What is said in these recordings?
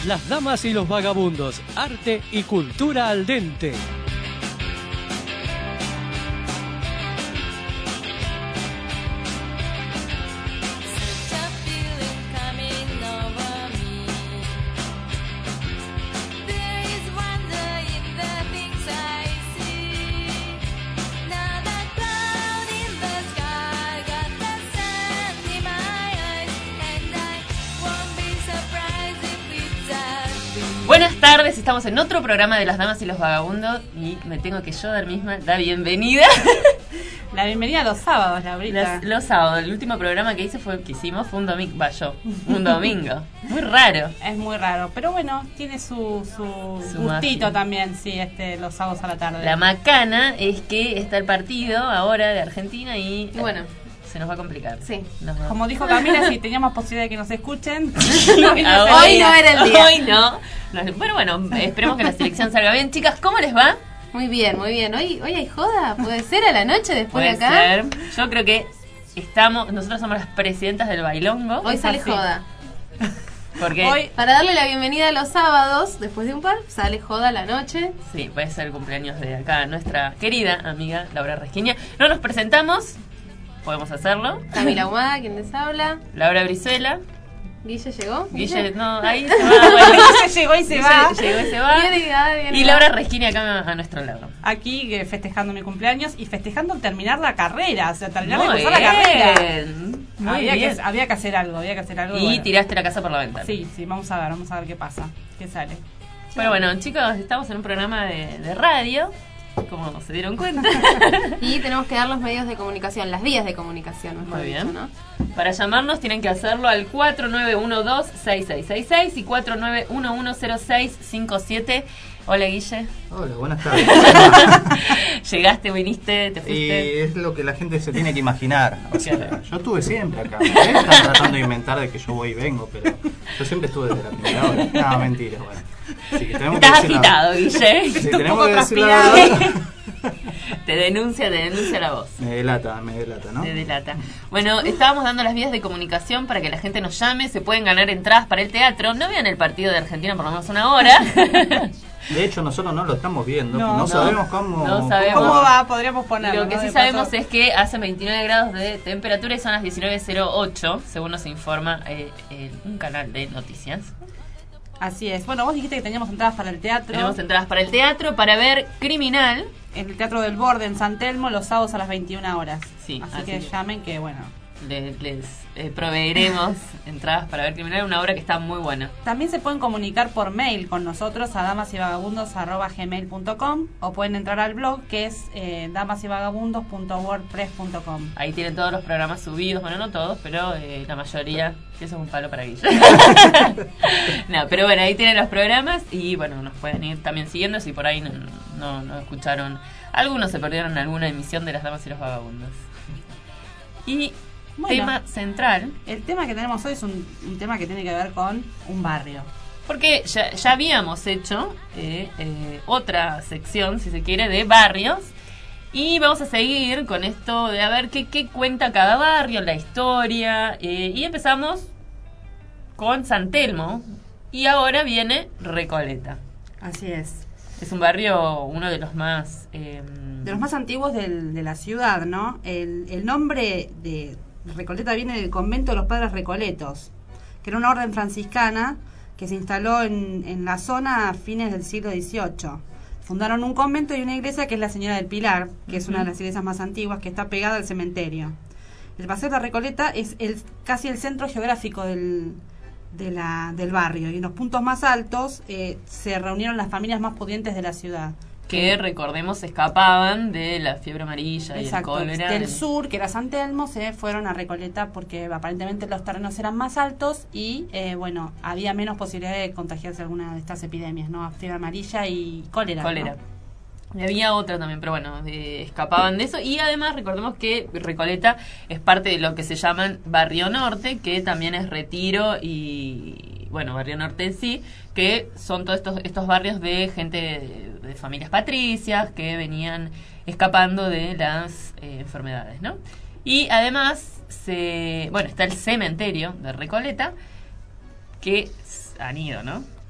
Las Damas y los Vagabundos, arte y cultura al dente. Buenas tardes, estamos en otro programa de Las Damas y los Vagabundos y me tengo que yo dar misma la bienvenida. La bienvenida a los sábados, Laurita. Los sábados, el último programa que hicimos fue un domingo, un domingo. Muy raro. Es muy raro, pero bueno, tiene su gustito magia. También, sí, los sábados a la tarde. La macana es que está el partido ahora de Argentina y bueno, se nos va a complicar. Sí. Como dijo Camila, si teníamos posibilidad de que nos escuchen. Hoy no era el día. Hoy no. Pero bueno, esperemos que la selección salga bien. Chicas, ¿cómo les va? Muy bien, muy bien. ¿Hoy hay joda? ¿Puede ser a la noche después Puede de acá? Ser. Yo creo que nosotros somos las presidentas del bailongo. Hoy sale así. joda. Porque Hoy, para darle la bienvenida a los sábados, después de un par, sale joda a la noche. Sí, puede ser el cumpleaños de acá nuestra querida amiga Laura Resquiña. No nos presentamos, podemos hacerlo. Camila Humada, quien les habla. Laura Brizuela. Guille llegó. Guille, no, ahí se va. Bueno, Guille llegó y se va. Llegó y se va. Bien, y Laura Resquiña acá a nuestro lado. Aquí festejando mi cumpleaños y festejando terminar la carrera. O sea, terminar de Muy cursar la carrera. Muy bien. Había que hacer algo, Y bueno. tiraste la casa por la ventana. Sí, vamos a ver qué pasa, qué sale. Pero bueno, chicos, estamos en un programa de radio, como se dieron cuenta. Y tenemos que dar los medios de comunicación, las vías de comunicación, mejor Muy bien. dicho, ¿no? Para llamarnos tienen que hacerlo al 4912-6666 y 49110657. Hola, Guille. Hola, buenas tardes. Llegaste, viniste, te fuiste. Y es lo que la gente se tiene que imaginar. O sea, yo estuve siempre acá. Están tratando de inventar de que yo voy y vengo, pero yo siempre estuve desde la primera hora. No, mentira, bueno. Sí, tenemos Estás que decir agitado, Guille. Sí, tenemos que decir la transpirado. verdad. Te denuncia la voz. Me delata, ¿no? Te delata. Bueno, estábamos dando las vías de comunicación para que la gente nos llame. Se pueden ganar entradas para el teatro. No vean el partido de Argentina por lo menos una hora. De hecho, nosotros no lo estamos viendo. No, No sabemos cómo. No sabemos. ¿Cómo va? Podríamos ponerlo. Lo que ¿no? sí De sabemos paso. es que hace 29 grados de temperatura y son las 19:08, según nos informa un canal de noticias. Así es. Bueno, vos dijiste que teníamos entradas para el teatro. Tenemos entradas para el teatro para ver Criminal. En el Teatro del Borde, en San Telmo, los sábados a las 21 horas. Sí, así que llamen que, bueno. Les proveeremos entradas para ver Criminal, una obra que está muy buena. También se pueden comunicar por mail con nosotros a damasyvagabundos@gmail.com o pueden entrar al blog que es damasyvagabundos.wordpress.com. Ahí tienen todos los programas subidos, bueno, no todos, pero la mayoría, que eso es un palo para Guille. No, pero bueno, ahí tienen los programas y bueno, nos pueden ir también siguiendo si por ahí no escucharon. Algunos se perdieron alguna emisión de Las Damas y los Vagabundos. Y Bueno, tema central, el tema que tenemos hoy es un tema que tiene que ver con un barrio. porque ya habíamos hecho otra sección, si se quiere, de barrios. Y vamos a seguir con esto de a ver qué cuenta cada barrio, la historia. Y empezamos con San Telmo. Y ahora viene Recoleta. Así es. Es un barrio, uno de los más... De los más antiguos de la ciudad, ¿no? El nombre de Recoleta viene del convento de los padres Recoletos, que era una orden franciscana que se instaló en la zona a fines del siglo XVIII. Fundaron un convento y una iglesia que es la Señora del Pilar, que es una de las iglesias más antiguas, que está pegada al cementerio. El Paseo de la Recoleta es casi el centro geográfico del barrio, y en los puntos más altos se reunieron las familias más pudientes de la ciudad. Que, recordemos, escapaban de la fiebre amarilla. Exacto, y el cólera. del sur, que era San Telmo, se fueron a Recoleta porque aparentemente los terrenos eran más altos y, bueno, había menos posibilidad de contagiarse alguna de estas epidemias, ¿no? Fiebre amarilla y cólera. Cólera. ¿no? Y había otra también, pero bueno, escapaban de eso. Y además recordemos que Recoleta es parte de lo que se llaman Barrio Norte, que también es Retiro y, bueno, Barrio Norte en sí, que son todos estos barrios de gente de familias patricias que venían escapando de las enfermedades, ¿no? Y además, está el cementerio de Recoleta, que han ido, ¿no?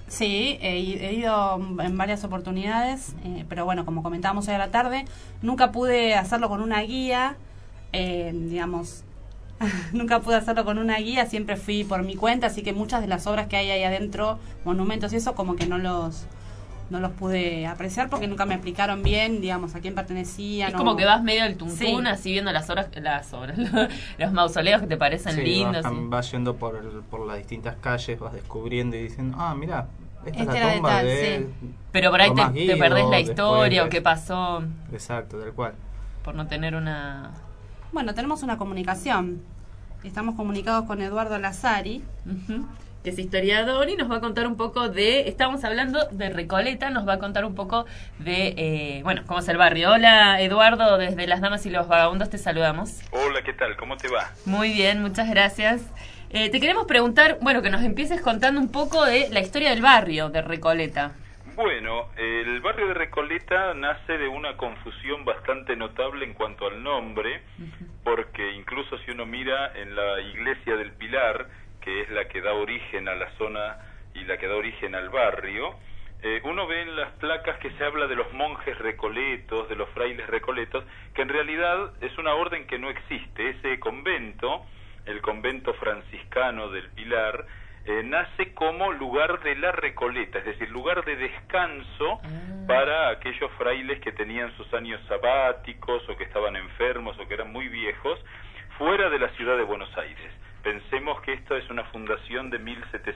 Sí, he ido en varias oportunidades, pero bueno, como comentábamos hoy a la tarde, nunca pude hacerlo con una guía, digamos, nunca pude hacerlo con una guía, siempre fui por mi cuenta, así que muchas de las obras que hay ahí adentro, monumentos y eso, como que no los pude apreciar porque nunca me explicaron bien, digamos, a quién pertenecían. Es como que vas medio del tuntún, Sí. así viendo las obras, los mausoleos que te parecen Sí, lindos. vas yendo por las distintas calles, vas descubriendo y diciendo, mira, esta es Esta la era de tumba tal, de... sí. Pero por ahí Tomás te Guido, perdés la después historia de- o qué pasó Exacto, tal cual. por no tener una... Bueno, tenemos una comunicación. Estamos comunicados con Eduardo Lazari. Ujú. Que es historiador y nos va a contar un poco estamos hablando de Recoleta, nos va a contar un poco de, cómo es el barrio. Hola Eduardo, desde Las Damas y los Vagabundos te saludamos. Hola, ¿qué tal? ¿Cómo te va? Muy bien, muchas gracias. Te queremos preguntar, que nos empieces contando un poco de la historia del barrio de Recoleta. Bueno, el barrio de Recoleta nace de una confusión bastante notable en cuanto al nombre, porque incluso si uno mira en la iglesia del Pilar, que es la que da origen a la zona y la que da origen al barrio, uno ve en las placas que se habla de los monjes recoletos, de los frailes recoletos, que en realidad es una orden que no existe. Ese convento, el convento franciscano del Pilar, nace como lugar de la Recoleta, es decir, lugar de descanso para aquellos frailes que tenían sus años sabáticos o que estaban enfermos o que eran muy viejos, fuera de la ciudad de Buenos Aires. Pensemos que esto es una fundación de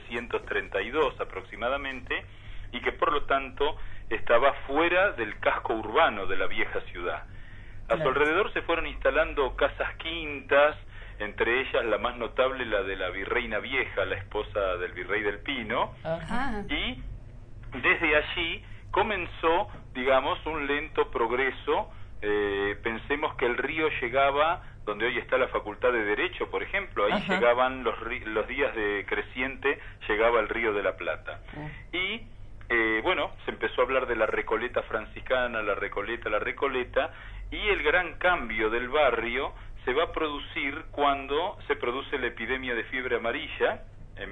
1732 aproximadamente y que por lo tanto estaba fuera del casco urbano de la vieja ciudad. A su alrededor se fueron instalando casas quintas, entre ellas la más notable, la de la Virreina Vieja, la esposa del Virrey del Pino, y desde allí comenzó, digamos, un lento progreso. Pensemos que el río llegaba donde hoy está la Facultad de Derecho, por ejemplo, ahí llegaban los días de creciente, llegaba el Río de la Plata. Y se empezó a hablar de la Recoleta franciscana, la Recoleta, y el gran cambio del barrio se va a producir cuando se produce la epidemia de fiebre amarilla, en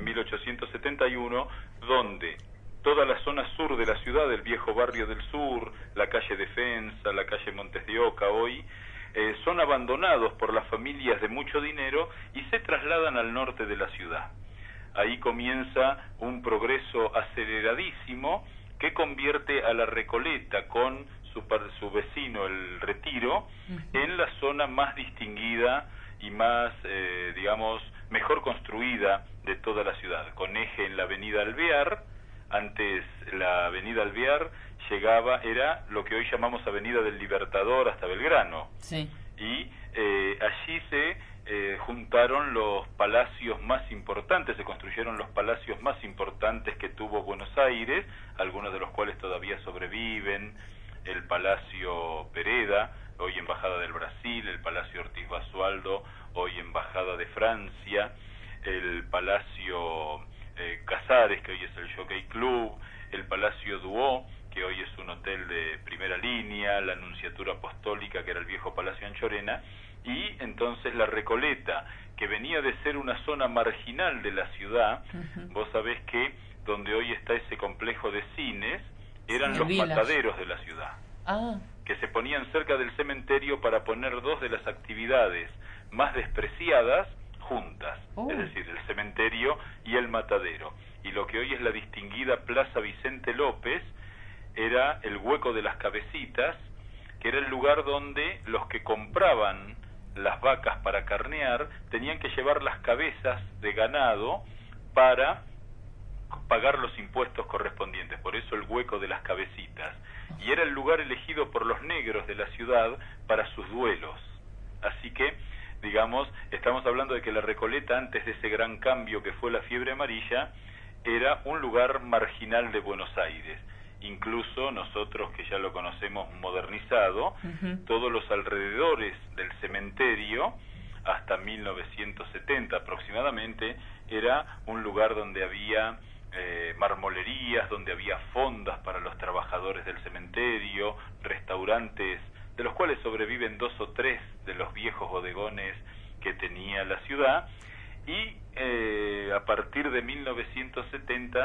1871, donde toda la zona sur de la ciudad, el viejo barrio del sur, la calle Defensa, la calle Montes de Oca hoy, son abandonados por las familias de mucho dinero y se trasladan al norte de la ciudad. Ahí comienza un progreso aceleradísimo que convierte a la Recoleta con su vecino, el Retiro, en la zona más distinguida y más, mejor construida de toda la ciudad, con eje en la avenida Alvear. Antes la avenida Alvear era lo que hoy llamamos Avenida del Libertador hasta Belgrano. Sí. Y allí se juntaron los palacios más importantes, se construyeron los palacios más importantes que tuvo Buenos Aires, algunos de los cuales todavía sobreviven: el Palacio Pereda, hoy Embajada del Brasil; el Palacio Ortiz Basualdo, hoy Embajada de Francia; el Palacio Casares, que hoy es el Jockey Club; el Palacio Duó, que hoy es un hotel de primera línea; la Nunciatura Apostólica, que era el viejo Palacio Anchorena; y entonces la Recoleta, que venía de ser una zona marginal de la ciudad. Vos sabés que donde hoy está ese complejo de cines eran los mataderos de la ciudad, que se ponían cerca del cementerio para poner dos de las actividades más despreciadas juntas, es decir, el cementerio y el matadero. Y lo que hoy es la distinguida Plaza Vicente López era el Hueco de las Cabecitas, que era el lugar donde los que compraban las vacas para carnear tenían que llevar las cabezas de ganado para pagar los impuestos correspondientes, por eso el Hueco de las Cabecitas, y era el lugar elegido por los negros de la ciudad para sus duelos. Así que, estamos hablando de que la Recoleta, antes de ese gran cambio que fue la fiebre amarilla, era un lugar marginal de Buenos Aires. Incluso nosotros, que ya lo conocemos modernizado, todos los alrededores del cementerio, hasta 1970 aproximadamente, era un lugar donde había marmolerías, donde había fondas para los trabajadores del cementerio, restaurantes, de los cuales sobreviven 2 o 3 de los viejos bodegones que tenía la ciudad, y a partir de 1970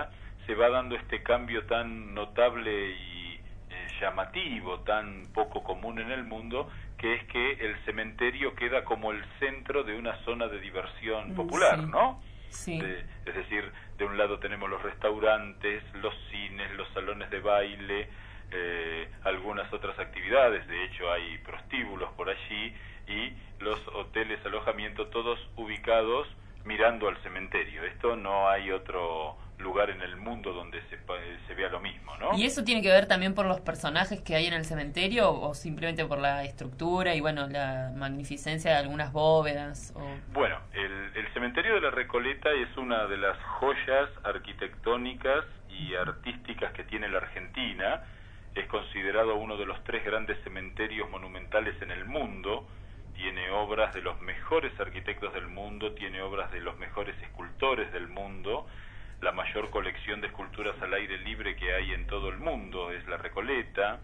se va dando este cambio tan notable y llamativo, tan poco común en el mundo, que es que el cementerio queda como el centro de una zona de diversión popular, sí. ¿no? Sí. Es decir, de un lado tenemos los restaurantes, los cines, los salones de baile, algunas otras actividades, de hecho hay prostíbulos por allí, y los hoteles, alojamiento, todos ubicados mirando al cementerio. Esto no hay otro lugar en el mundo donde se vea lo mismo, ¿no? ¿Y eso tiene que ver también por los personajes que hay en el cementerio o simplemente por la estructura y bueno, la magnificencia de algunas bóvedas? Bueno, el cementerio de la Recoleta es una de las joyas arquitectónicas y artísticas que tiene la Argentina. Es considerado uno de los 3 grandes cementerios monumentales en el mundo. Tiene obras de los mejores arquitectos del mundo, tiene obras de los mejores escultores del mundo. La mayor colección de esculturas al aire libre que hay en todo el mundo es la Recoleta.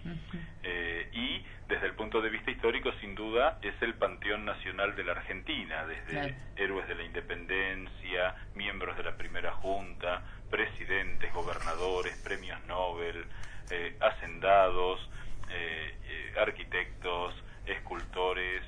Y desde el punto de vista histórico, sin duda, es el panteón nacional de la Argentina, desde héroes de la independencia, miembros de la primera junta, presidentes, gobernadores, premios Nobel, hacendados, arquitectos, escultores,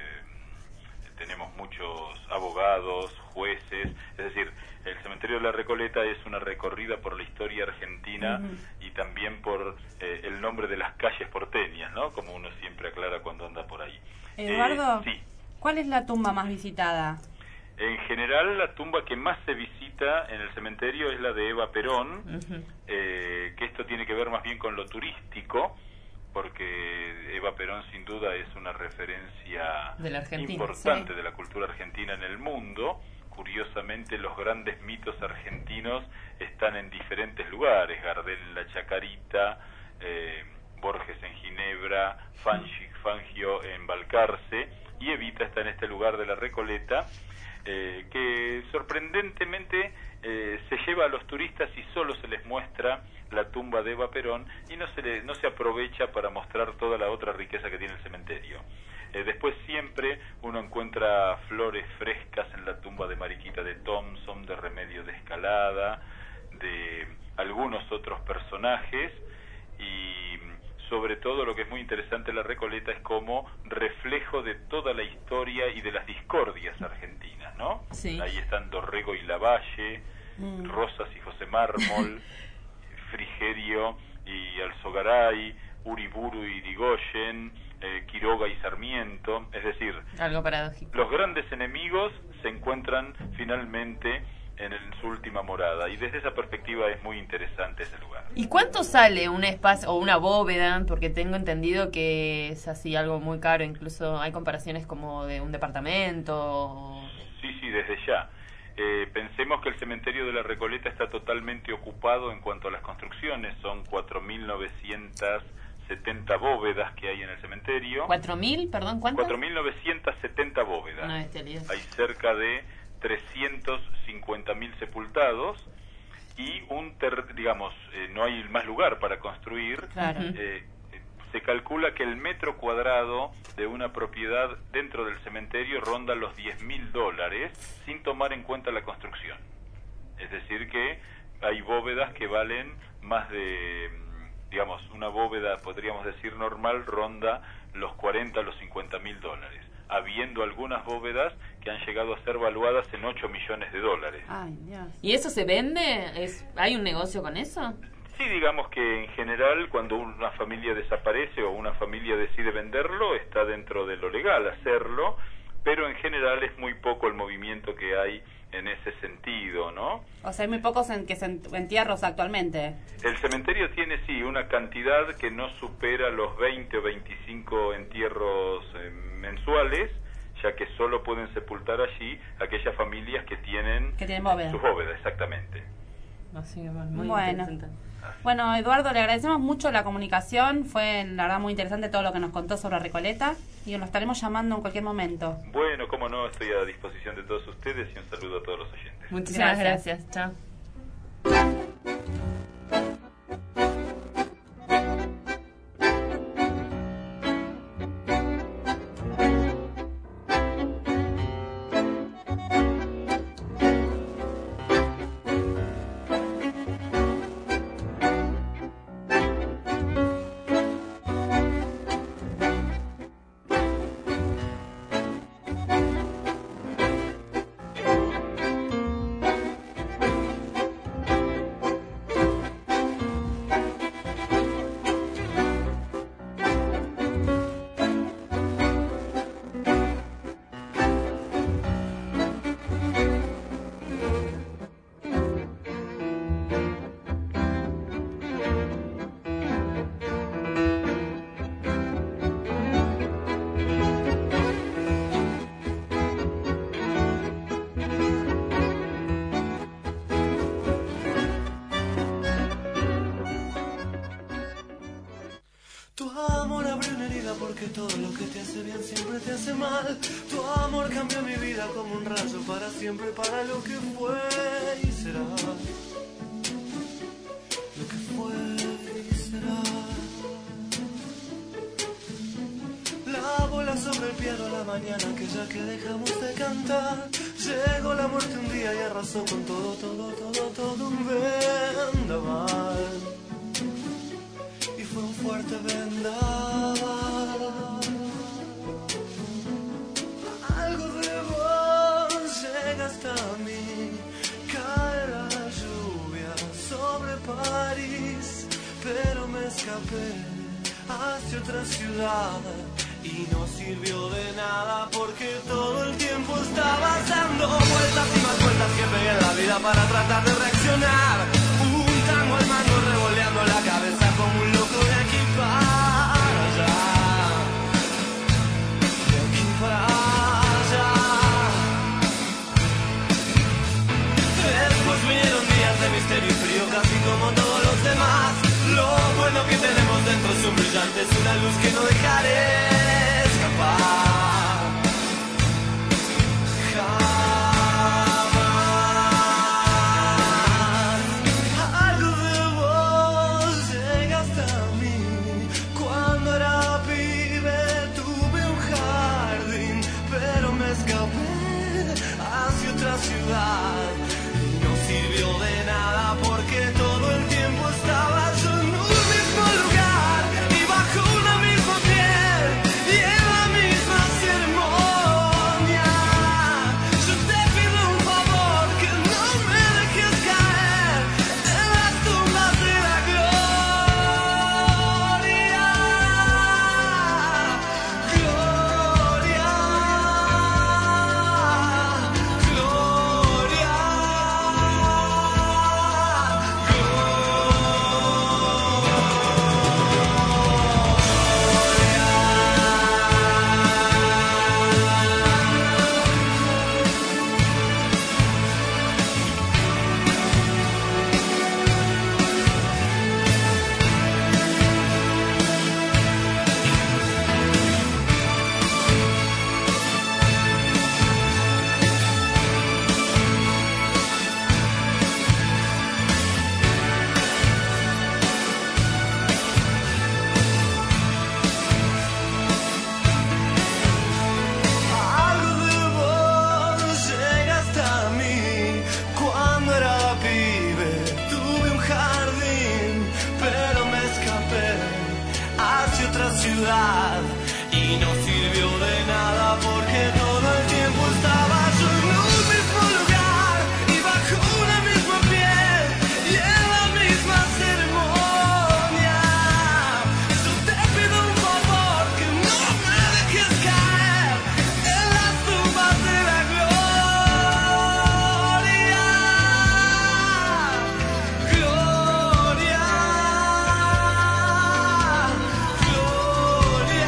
tenemos muchos abogados, jueces, es decir, el cementerio de la Recoleta es una recorrida por la historia argentina y también por el nombre de las calles porteñas, ¿no? Como uno siempre aclara cuando anda por ahí. Eduardo, sí. ¿Cuál es la tumba más visitada? En general, la tumba que más se visita en el cementerio es la de Eva Perón, que esto tiene que ver más bien con lo turístico, porque Eva Perón sin duda es una referencia importante de la cultura argentina en el mundo. Curiosamente, los grandes mitos argentinos están en diferentes lugares: Gardel en la Chacarita, Borges en Ginebra, Fangio en Balcarce, y Evita está en este lugar de la Recoleta, que sorprendentemente se lleva a los turistas y solo se les muestra la tumba de Eva Perón y no se aprovecha para mostrar toda la otra riqueza que tiene el cementerio. Después siempre uno encuentra flores frescas en la tumba de Mariquita de Thompson, de Remedio de Escalada, de algunos otros personajes, y sobre todo lo que es muy interesante en la Recoleta es como reflejo de toda la historia y de las discordias argentinas, ¿no? Sí. Ahí están Dorrego y Lavalle, Rosas y José Mármol, Frigerio y Alzogaray, Uriburu y Irigoyen, Quiroga y Sarmiento, es decir, algo paradójico. Los grandes enemigos se encuentran finalmente en su última morada, y desde esa perspectiva es muy interesante ese lugar. ¿Y cuánto sale un espacio o una bóveda? Porque tengo entendido que es así algo muy caro, incluso hay comparaciones como de un departamento. Sí, desde ya. Pensemos que el cementerio de la Recoleta está totalmente ocupado en cuanto a las construcciones, son 4.970 bóvedas que hay en el cementerio. ¿4.000? Perdón, ¿cuántas? 4.970 bóvedas. Una bestialidad. Hay cerca de 350.000 sepultados y no hay más lugar para construir. Claro. Se calcula que el metro cuadrado de una propiedad dentro del cementerio ronda los $10.000 sin tomar en cuenta la construcción. Es decir que hay bóvedas que valen más de, una bóveda, podríamos decir, normal, ronda los 40, los $50.000, habiendo algunas bóvedas que han llegado a ser valuadas en $8 millones. Ay, Dios. ¿Y eso se vende? ¿Hay un negocio con eso? Sí, digamos que en general cuando una familia desaparece o una familia decide venderlo, está dentro de lo legal hacerlo, pero en general es muy poco el movimiento que hay en ese sentido, ¿no? O sea, hay muy pocos entierros actualmente. El cementerio tiene, sí, una cantidad que no supera los 20 o 25 entierros mensuales, ya que solo pueden sepultar allí aquellas familias que tienen bóveda. Sus bóvedas, exactamente. Así que muy bueno. Bueno, Eduardo, le agradecemos mucho la comunicación. Fue, la verdad, muy interesante todo lo que nos contó sobre Recoleta. Y lo estaremos llamando en cualquier momento. Bueno, cómo no, estoy a disposición de todos ustedes y un saludo a todos los oyentes. Muchísimas gracias. Chao. herida porque todo lo que te hace bien siempre te hace mal. Tu amor cambió mi vida como un rayo para siempre, para lo que fue y será. Lo que fue y será. La bola sobre el piano a la mañana, aquella que dejamos de cantar. Llegó la muerte un día y arrasó con todo un vendaval. Y fue un fuerte vendaval. Algo de vos llega hasta mí. Cae la lluvia sobre París, pero me escapé hacia otra ciudad. Y no sirvió de nada porque todo el tiempo estabas dando vueltas y más vueltas que pegué en la vida para tratar de reaccionar. Un tango al mango revoleando la cabeza como un loco de aquí para allá. De aquí para allá. Después vinieron días de misterio y frío casi como todos los demás. Lo bueno que tenemos dentro es un brillante, es una luz que no dejaré escapar jamás. Algo de vos llega hasta mí. Cuando era pibe tuve un jardín, pero me escapé hacia otra ciudad. Y no sirvió de nada porque todo el tiempo estaba yo en un mismo lugar y bajo una misma piel y en la misma ceremonia. Yo te pido un favor, que no me dejes caer en las tumbas de la gloria. Gloria, gloria. Algo de vos llega hasta mí. Cuando era pibe tuve un jardín, pero me escapé hacia otra ciudad y no sirvió de nada porque todo el tiempo estaba yo en un mismo lugar y bajo una misma piel y en la misma ceremonia. Yo te pido un favor, que no me dejes caer en las tumbas de la gloria. Gloria, gloria,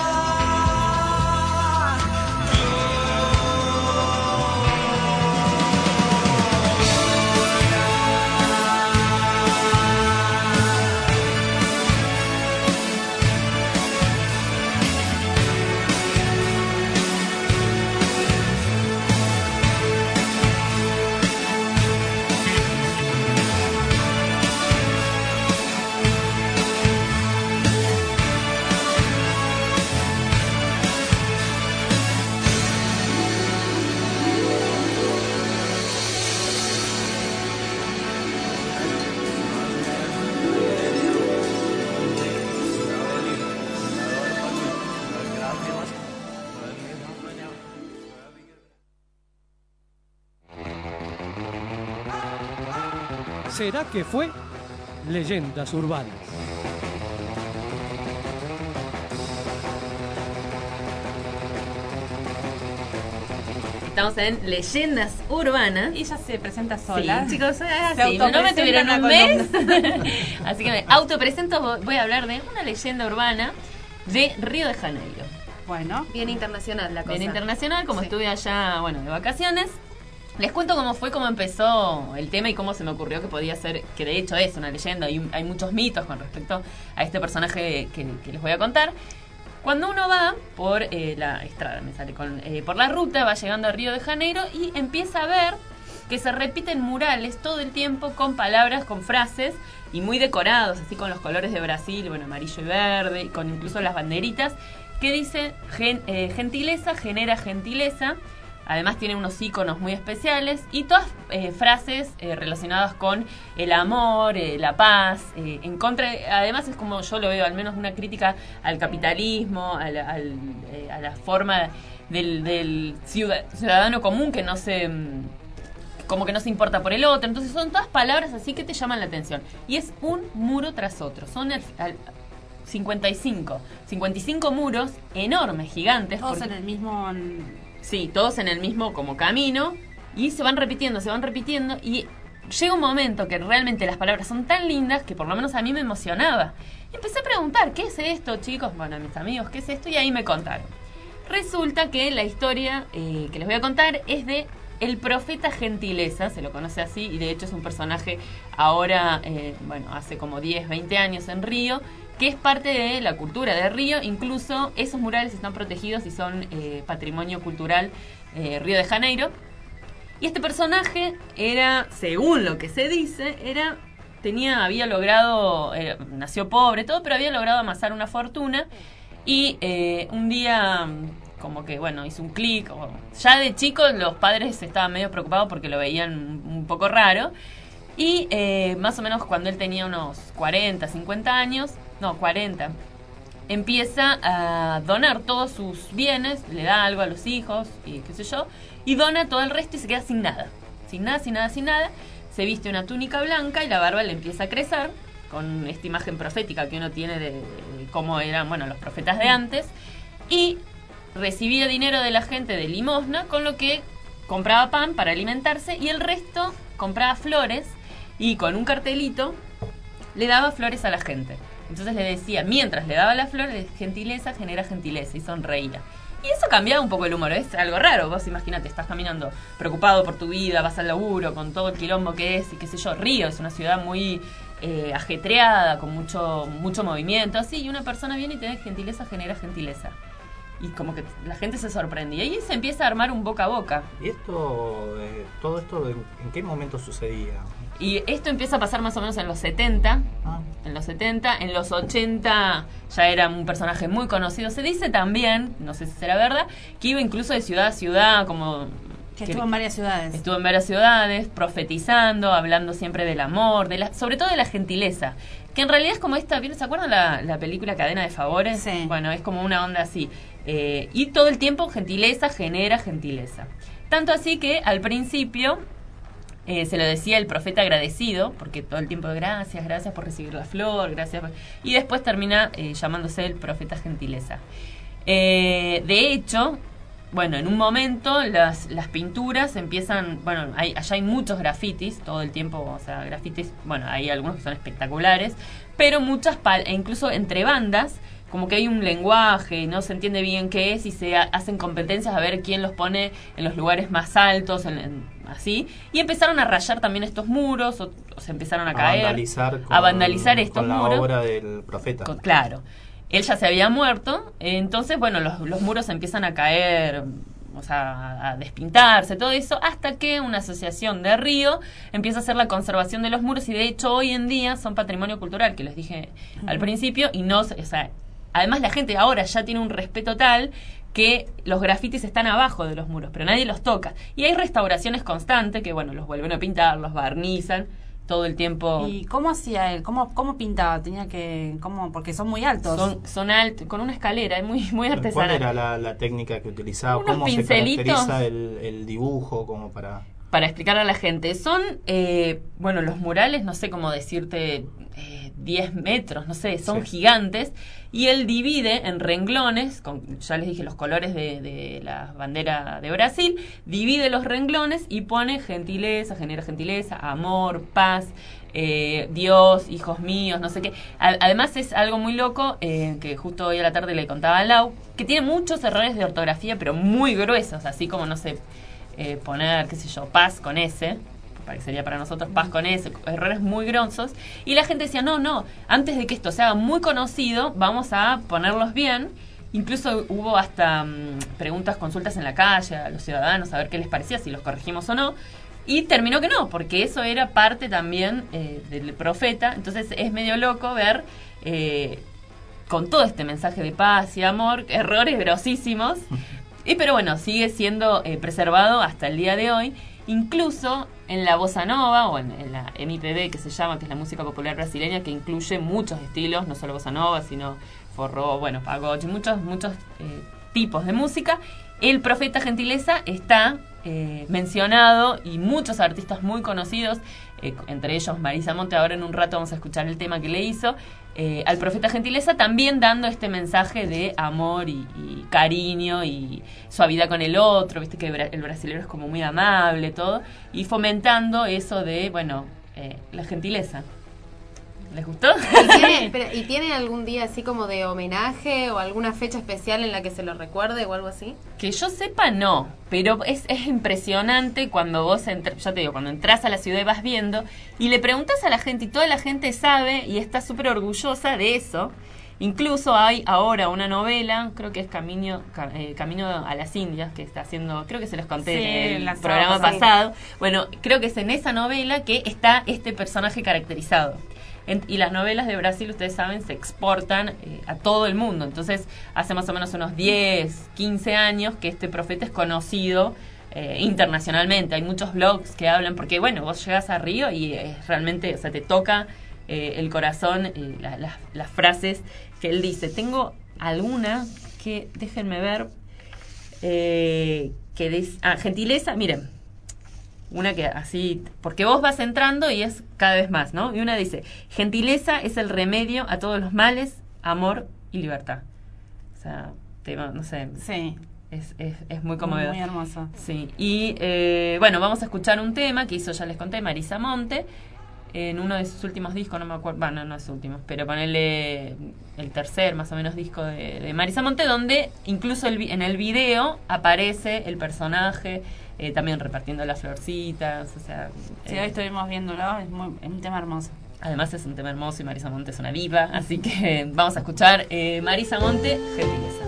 ¿Será que fue? Leyendas urbanas. Estamos en Leyendas Urbanas. Y ella se presenta sola. Sí, chicos, Se así, no me autopresenta tuvieron la un mes. Así que me autopresento, voy a hablar de una leyenda urbana de Río de Janeiro. Bueno, Bien internacional la cosa. Bien internacional, como Sí. estuve allá, bueno, de vacaciones. Les cuento cómo fue, cómo empezó el tema y cómo se me ocurrió que podía ser, que de hecho es una leyenda, hay muchos mitos con respecto a este personaje que les voy a contar. Cuando uno va por la estrada, por la ruta, va llegando a Río de Janeiro y empieza a ver que se repiten murales todo el tiempo con palabras, con frases y muy decorados, así con los colores de Brasil, bueno, amarillo y verde, y con incluso las banderitas, que dice gentileza genera gentileza. Además tiene unos iconos muy especiales y todas frases relacionadas con el amor, la paz, en contra. Además es como yo lo veo, al menos una crítica al capitalismo, a la forma del ciudadano común que no se como que no se importa por el otro. Entonces son todas palabras así que te llaman la atención. Y es un muro tras otro. Son 55 muros enormes, gigantes. Todos en el mismo... Sí, todos en el mismo como camino y se van repitiendo y llega un momento que realmente las palabras son tan lindas que por lo menos a mí me emocionaba. Y empecé a preguntar, ¿qué es esto, chicos? Bueno, a mis amigos, ¿qué es esto? Y ahí me contaron. Resulta que la historia que les voy a contar es de el profeta Gentileza, se lo conoce así, y de hecho es un personaje ahora, hace como 10, 20 años en Río, que es parte de la cultura de Río. Incluso esos murales están protegidos y son patrimonio cultural Río de Janeiro. Y este personaje era, según lo que se dice, había logrado, nació pobre, todo, pero había logrado amasar una fortuna. Y un día, como que, hizo un clic. Ya de chico los padres estaban medio preocupados porque lo veían un poco raro. Y más o menos cuando él tenía unos 40, 50 años, 40, empieza a donar todos sus bienes, le da algo a los hijos y qué sé yo, y dona todo el resto y se queda sin nada. Sin nada. Se viste una túnica blanca y la barba le empieza a crecer, con esta imagen profética que uno tiene de cómo eran, los profetas de antes, y recibía dinero de la gente de limosna, con lo que compraba pan para alimentarse y el resto compraba flores y con un cartelito le daba flores a la gente. Entonces le decía, mientras le daba la flor, gentileza genera gentileza, y sonreía. Y eso cambiaba un poco el humor, es algo raro. Vos imagínate, estás caminando preocupado por tu vida, vas al laburo con todo el quilombo que es, y qué sé yo. Río es una ciudad muy ajetreada, con mucho movimiento, así, y una persona viene y te da gentileza genera gentileza. Y como que la gente se sorprendía y se empieza a armar un boca a boca. ¿Y todo esto en qué momento sucedía? Y esto empieza a pasar más o menos en los 70. En los 80 ya era un personaje muy conocido. Se dice también, no sé si será verdad, que iba incluso de ciudad a ciudad, como... Que estuvo en varias ciudades. Estuvo en varias ciudades, profetizando, hablando siempre del amor, sobre todo de la gentileza. Que en realidad es como esta, ¿se acuerdan la película Cadena de Favores? Sí. Bueno, es como una onda así. Y todo el tiempo gentileza genera gentileza. Tanto así que al principio... se lo decía el profeta agradecido, porque todo el tiempo gracias por recibir la flor, y después termina llamándose el profeta gentileza. De hecho, en un momento las pinturas empiezan, allá hay muchos grafitis todo el tiempo, grafitis, hay algunos que son espectaculares, pero incluso entre bandas, como que hay un lenguaje, no se entiende bien qué es, y se hacen competencias a ver quién los pone en los lugares más altos, así, y empezaron a rayar también estos muros, o se empezaron a caer, a vandalizar estos muros. Con la obra del profeta. Claro, él ya se había muerto, entonces, los muros empiezan a caer, a despintarse, todo eso, hasta que una asociación de Río empieza a hacer la conservación de los muros, y de hecho hoy en día son patrimonio cultural, que les dije al principio, y además la gente ahora ya tiene un respeto tal que los grafitis están abajo de los muros, pero nadie los toca. Y hay restauraciones constantes que, los vuelven a pintar, los barnizan todo el tiempo. ¿Y cómo hacía él? ¿Cómo pintaba? Porque son muy altos. Son altos, con una escalera, es muy artesanal. ¿Cuál era la técnica que utilizaba? Unos ¿Cómo pincelitos, se caracteriza el dibujo como para...? Para explicar a la gente, son, los murales, no sé cómo decirte, 10 metros, no sé, son gigantes, y él divide en renglones, ya les dije los colores de la bandera de Brasil, divide los renglones y pone gentileza, genera gentileza, amor, paz, Dios, hijos míos, no sé qué. Además es algo muy loco, que justo hoy a la tarde le contaba a Lau, que tiene muchos errores de ortografía, pero muy gruesos, así como, no sé, poner, qué sé yo, paz con S, que sería para nosotros paz con S, errores muy grosos, y la gente decía, no, antes de que esto se haga muy conocido, vamos a ponerlos bien, Incluso hubo hasta preguntas, consultas en la calle a los ciudadanos a ver qué les parecía, si los corregimos o no. Y terminó que no, porque eso era parte también del profeta. Entonces es medio loco ver, con todo este mensaje de paz y amor, errores grosísimos. Pero bueno, sigue siendo preservado hasta el día de hoy. Incluso en la bossa nova o en la MPB, que se llama, que es la música popular brasileña, que incluye muchos estilos, no solo bossa nova, sino forró, bueno, pagode, muchos tipos de música. El profeta Gentileza está mencionado, y muchos artistas muy conocidos, entre ellos Marisa Monte. Ahora en un rato vamos a escuchar el tema que le hizo al profeta Gentileza, también dando este mensaje de amor y cariño y suavidad con el otro. Viste que el brasilero es como muy amable, todo, y fomentando eso de, bueno, la gentileza. ¿Les gustó? ¿Y tiene algún día así como de homenaje o alguna fecha especial en la que se lo recuerde o algo así? Que yo sepa, no. Pero es impresionante cuando vos, ya te digo, cuando entras a la ciudad y vas viendo y le preguntas a la gente, y toda la gente sabe y está súper orgullosa de eso. Incluso hay ahora una novela, creo que es Camino a las Indias, que está haciendo, creo que se los conté en el programa pasado. Bueno, creo que es en esa novela que está este personaje caracterizado. Y las novelas de Brasil, ustedes saben, se exportan a todo el mundo. Entonces, hace más o menos unos 10, 15 años que este profeta es conocido internacionalmente. Hay muchos blogs que hablan, porque bueno, vos llegas a Río y realmente, o sea, te toca el corazón, las frases que él dice. Tengo alguna que, déjenme ver, que dice, gentileza, miren. Una que así, porque vos vas entrando y es cada vez más, ¿no? Y una dice, gentileza es el remedio a todos los males, amor y libertad. O sea, no sé. Sí. Es muy conmovedor. Muy hermoso. Sí. Y bueno, vamos a escuchar un tema que hizo, ya les conté, Marisa Monte, en uno de sus últimos discos, no me acuerdo, bueno, no es su último, pero ponele el tercer más o menos disco de Marisa Monte, donde incluso en el video aparece el personaje, también repartiendo las florcitas, o sea... Sí, hoy estuvimos viéndolo, es un tema hermoso. Además es un tema hermoso y Marisa Monte es una diva, así que vamos a escuchar Marisa Monte, Gentileza.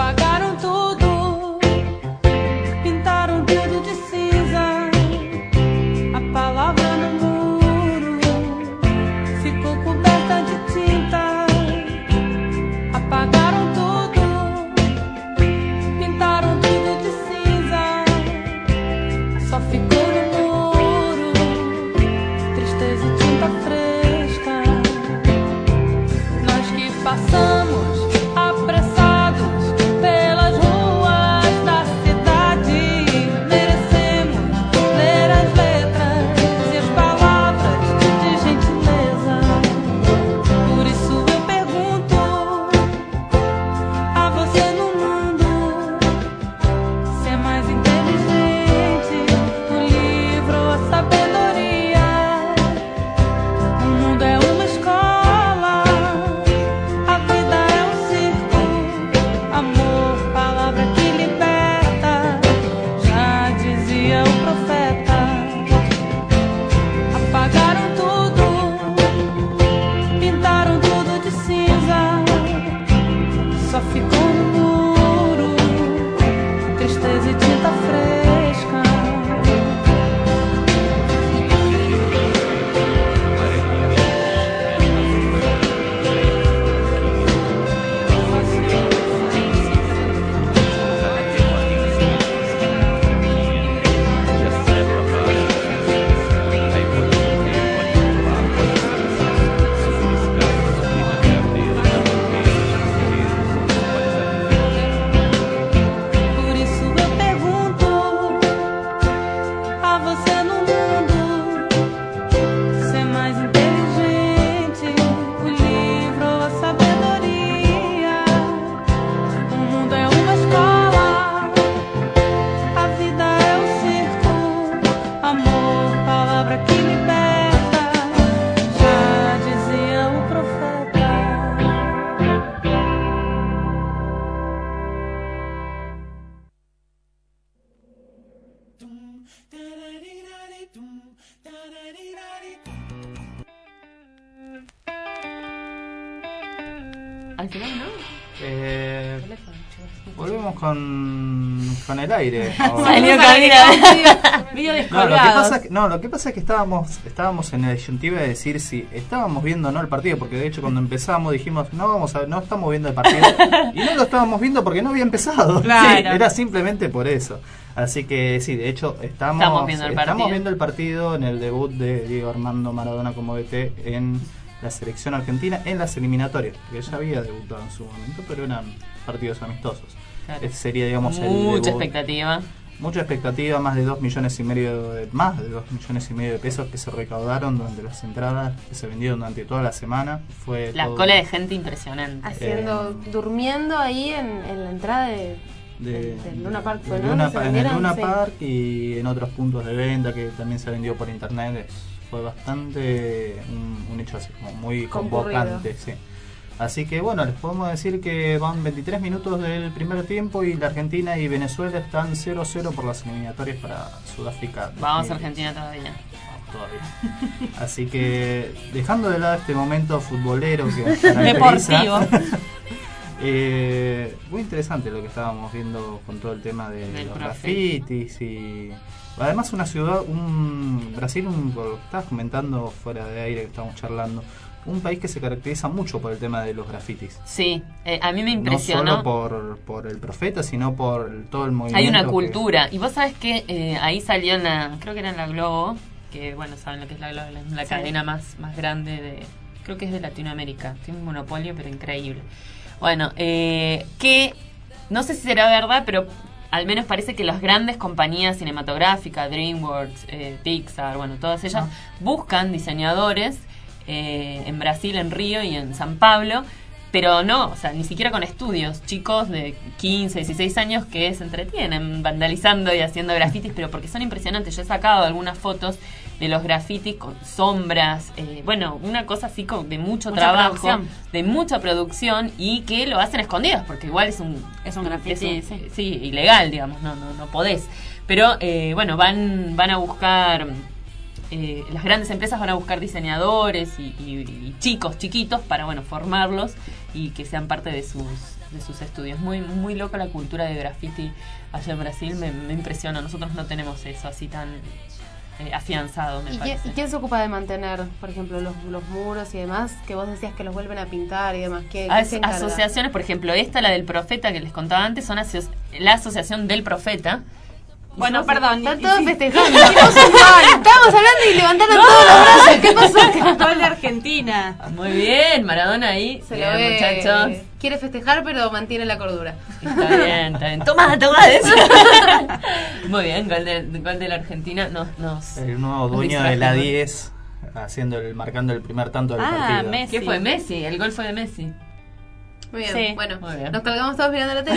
Apagaram tudo, pintaram tudo de cinza. Al final, ¿no? Volvemos con el aire. Salió Camila. Medio descolgados. Lo que pasa es que estábamos en la disyuntiva de decir si estábamos viendo o no el partido, porque de hecho cuando empezamos dijimos no estamos viendo el partido y no lo estábamos viendo porque no había empezado. Claro. Era simplemente por eso. Así que sí, de hecho estamos viendo el partido en el debut de Diego Armando Maradona como DT en la selección argentina en las eliminatorias, que ya había debutado en su momento, pero eran partidos amistosos. Claro. Ese sería, digamos, el mucha debut. Mucha expectativa, más de 2 millones y medio de pesos que se recaudaron durante las entradas que se vendieron durante toda la semana. Fue la todo, cola de gente impresionante. Durmiendo ahí en la entrada de Luna Park, ¿no? En el Luna Park y en otros puntos de venta que también se vendió por internet. Fue bastante un hecho así como muy convocante, sí. Así que bueno, les podemos decir que van 23 minutos del primer tiempo y la Argentina y Venezuela están 0-0 por las eliminatorias para Sudáfrica. Vamos a Argentina todavía. Así que dejando de lado este momento futbolero que deportivo. Muy interesante lo que estábamos viendo con todo el tema de los grafitis y además una ciudad, Brasil, lo que estabas comentando fuera de aire que estábamos charlando, un país que se caracteriza mucho por el tema de los grafitis. Sí, a mí me impresionó. No solo por el profeta, sino por todo el movimiento. Hay una cultura. Y vos sabés que ahí salió creo que era en la Globo, que bueno, saben lo que es la Globo, la cadena más grande creo que es de Latinoamérica. Tiene un monopolio, pero increíble. Bueno, que no sé si será verdad, pero al menos parece que las grandes compañías cinematográficas, DreamWorks, Pixar, bueno, todas ellas buscan diseñadores en Brasil, en Río y en San Pablo, pero no, o sea, ni siquiera con estudios, chicos de 15, 16 años que se entretienen vandalizando y haciendo grafitis, pero porque son impresionantes. Yo he sacado algunas fotos de los grafitis con sombras, bueno, una cosa así de mucha trabajo, de mucha producción y que lo hacen escondidas, porque igual es un grafiti, sí, ilegal, digamos, no podés. Pero bueno, van a buscar... las grandes empresas van a buscar diseñadores y chicos chiquitos para formarlos y que sean parte de sus estudios. Muy loca la cultura de graffiti allá en Brasil, me impresiona. Nosotros no tenemos eso así tan afianzado, me parece. ¿Y quién se ocupa de mantener, por ejemplo, los muros y demás, que vos decías que los vuelven a pintar y demás? ¿Qué se encarga? Asociaciones, por ejemplo, la del Profeta que les contaba antes, son la Asociación del Profeta. Bueno, perdón. Están todos festejando. Estábamos hablando y levantaron todos los brazos. ¿Qué pasó? Gol de Argentina. Muy bien, Maradona ahí. Se lo ve, muchachos. Quiere festejar, pero mantiene la cordura. Está bien. Toma eso. Muy bien, gol de la Argentina. El nuevo dueño de la 10 marcando el primer tanto del partido. Messi. ¿Qué fue? Messi. El gol fue de Messi. Muy bien, sí, bueno, muy bien. Nos colgamos todos mirando la tele.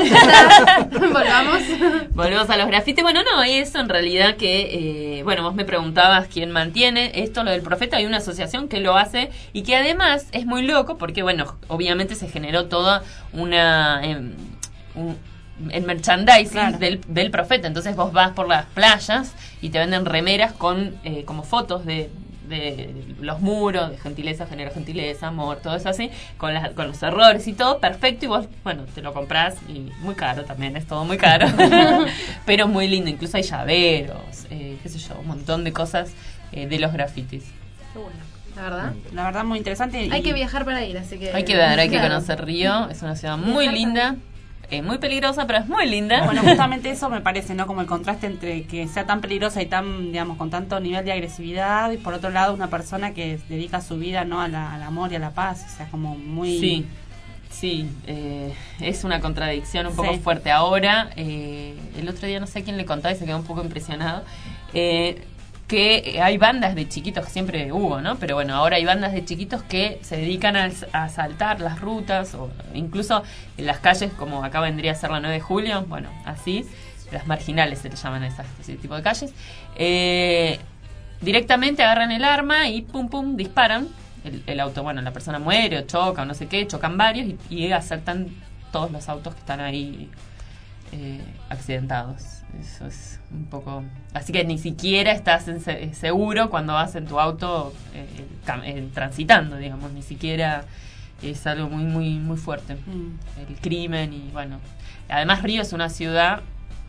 Volvemos a los grafitis. Bueno, no, eso en realidad que, vos me preguntabas quién mantiene esto, lo del Profeta. Hay una asociación que lo hace y que además es muy loco porque, obviamente se generó toda el merchandising, claro, del Profeta. Entonces vos vas por las playas y te venden remeras con como fotos de los muros, de gentileza, genera gentileza, amor, todo eso así, con los errores y todo, perfecto, y vos, te lo comprás, y muy caro también, es todo muy caro, pero muy lindo, incluso hay llaveros, un montón de cosas de los grafitis. Qué bueno, la verdad muy interesante. Hay que viajar para ir, así que... Hay que conocer Río, es una ciudad muy linda. Muy peligrosa, pero es muy linda. Bueno, justamente eso me parece, ¿no? Como el contraste entre que sea tan peligrosa y tan, con tanto nivel de agresividad, y por otro lado una persona que dedica su vida, ¿no? al amor y a la paz, o sea, como muy... Sí, es una contradicción un poco fuerte. Ahora, el otro día no sé quién le contaba y se quedó un poco impresionado, que hay bandas de chiquitos, que siempre hubo, ¿no? Pero ahora hay bandas de chiquitos que se dedican a asaltar las rutas o incluso en las calles, como acá vendría a ser la 9 de julio, así, las marginales se le llaman a ese tipo de calles. Directamente agarran el arma y pum pum disparan. El auto, la persona muere o choca o no sé qué, chocan varios y asaltan todos los autos que están ahí accidentados. Eso es un poco... Así que ni siquiera estás seguro cuando vas en tu auto transitando, digamos, ni siquiera es algo muy, muy, muy fuerte. El crimen y bueno. Además Río es una ciudad